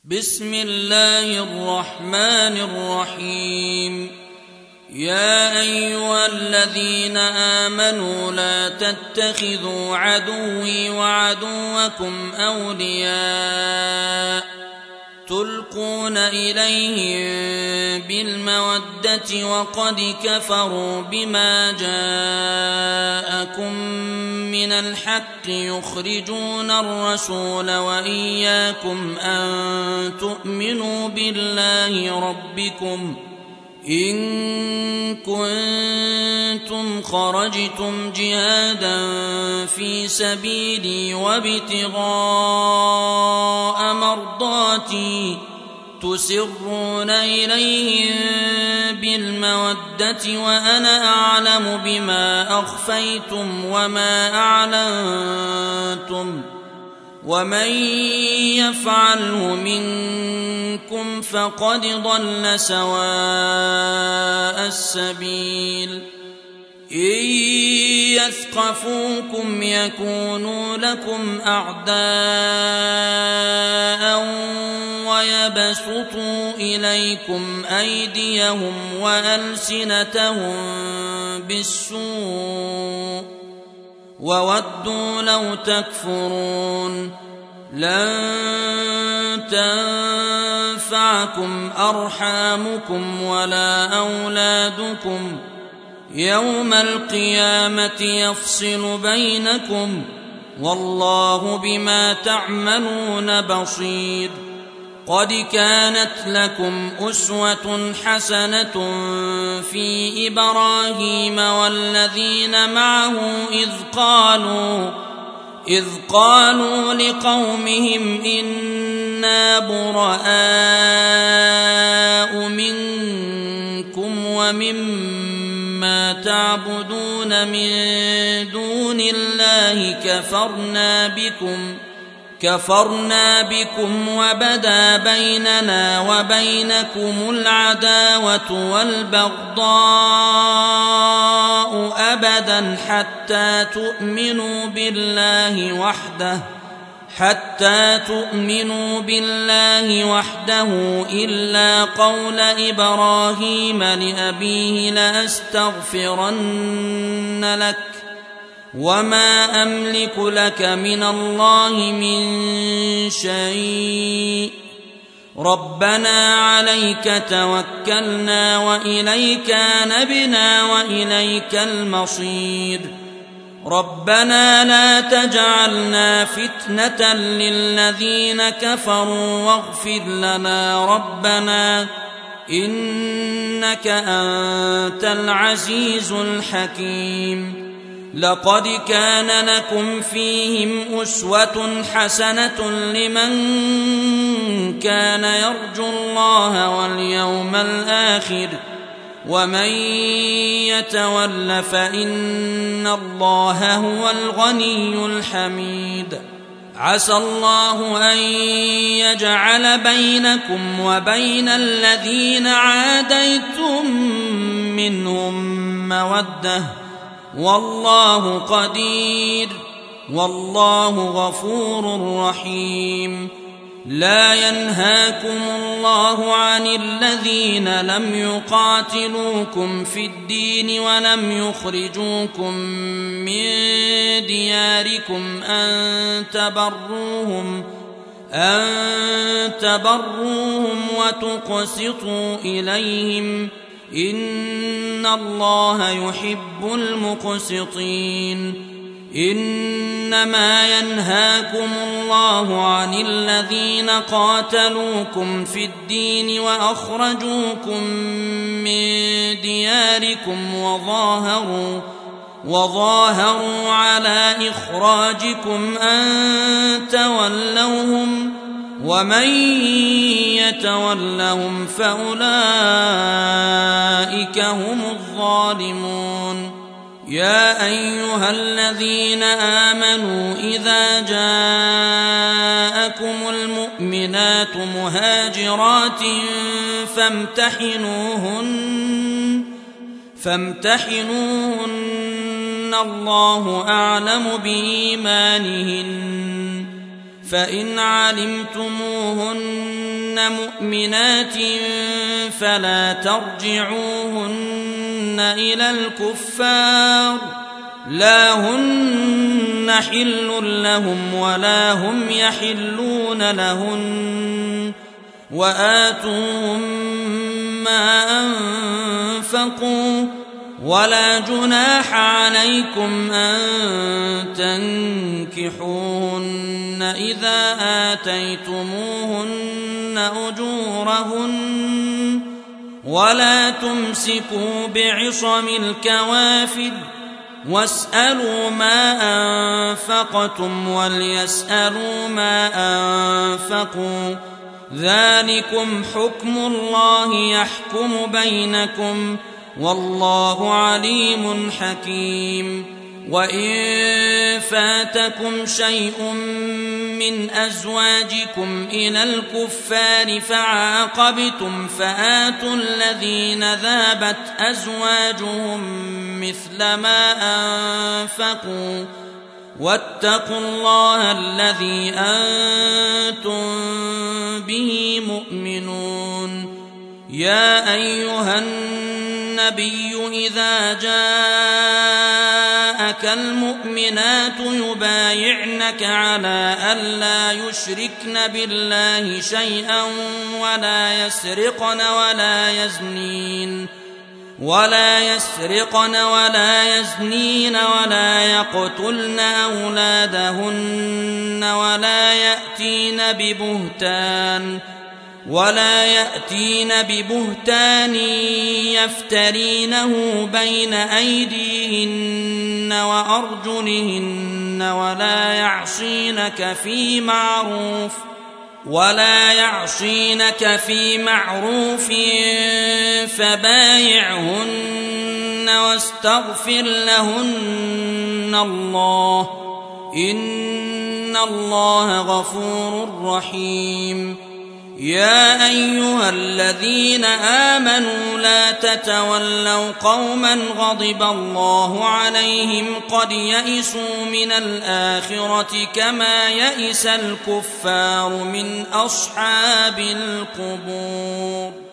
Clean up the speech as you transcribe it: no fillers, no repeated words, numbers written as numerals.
بسم الله الرحمن الرحيم. يا أيها الذين آمنوا لا تتخذوا عدوي وعدوكم أولياء تلقون إليهم بالمودة وقد كفروا بما جاءكم من الحق يخرجون الرسول وإياكم أن تؤمنوا بالله ربكم إن كنتم خرجتم جهادا في سبيلي وابتغاء مرضاتي تسرون إليهم بالمودة وأنا أعلم بما أخفيتم وما أعلنتم ومن يفعله منكم فقد ضل سواء السبيل. إن يثقفوكم يكونوا لكم أعداء ويبسطوا إليكم أيديهم وألسنتهم بالسوء وودوا لو تكفرون. لن تنفعكم أرحامكم ولا أولادكم يوم القيامة يفصل بينكم والله بما تعملون بصير. قد كانت لكم أسوة حسنة في إبراهيم والذين معه إذ قالوا لقومهم إنا براء منكم ومما تعبدون من دون الله كفرنا بكم وبدا بيننا وبينكم العداوة والبغضاء أبدا حتى تؤمنوا بالله وحده إلا قول إبراهيم لأبيه لأستغفرن لك وما أملك لك من الله من شيء ربنا عليك توكلنا وإليك أنبنا وإليك المصير. ربنا لا تجعلنا فتنة للذين كفروا واغفر لنا ربنا إنك أنت العزيز الحكيم. لقد كان لكم فيهم أسوة حسنة لمن كان يرجو الله واليوم الآخر ومن يتول فإن الله هو الغني الحميد. عسى الله أن يجعل بينكم وبين الذين عاديتم منهم مودة والله قدير والله غفور رحيم. لا ينهاكم الله عن الذين لم يقاتلوكم في الدين ولم يخرجوكم من دياركم أن تبروهم وتقسطوا إليهم إن الله يحب المقسطين. إنما ينهاكم الله عن الذين قاتلوكم في الدين وأخرجوكم من دياركم وظاهروا على إخراجكم أن تولوهم ومن يتولهم فأولئك هم الظالمون. يا أيها الذين آمنوا إذا جاءكم المؤمنات مهاجرات فامتحنوهن الله أعلم بإيمانهن فإن علمتموهن مؤمنات فلا ترجعوهن إلى الكفار لا هن حل لهم ولا هم يحلون لهن وآتوهم ما أنفقوا ولا جناح عليكم أن تنكحوهن إذا آتيتموهن أجورهن ولا تمسكوا بعصم الكوافر واسألوا ما أنفقتم وليسألوا ما أنفقوا ذلكم حكم الله يحكم بينكم والله عليم حكيم وإن فاتكم شيء من أزواجكم إلى الكفار فعاقبتم فآتوا الذين ذابت أزواجهم مثل ما أنفقوا واتقوا الله الذي أنتم به مؤمنون يا أيها النبي إذا جاءك المؤمنات يبايعنك على ألا يشركن بالله شيئا ولا يسرقن ولا يزنين ولا يقتلن أولادهن ولا يأتين ببهتان يفترينه بين أيديهن وأرجلهن ولا يعصينك في معروف فبايعهن واستغفر لهن الله إن الله غفور رحيم يا أيها الذين آمنوا لا تتولوا قوما غضب الله عليهم قد يئسوا من الآخرة كما يئس الكفار من أصحاب القبور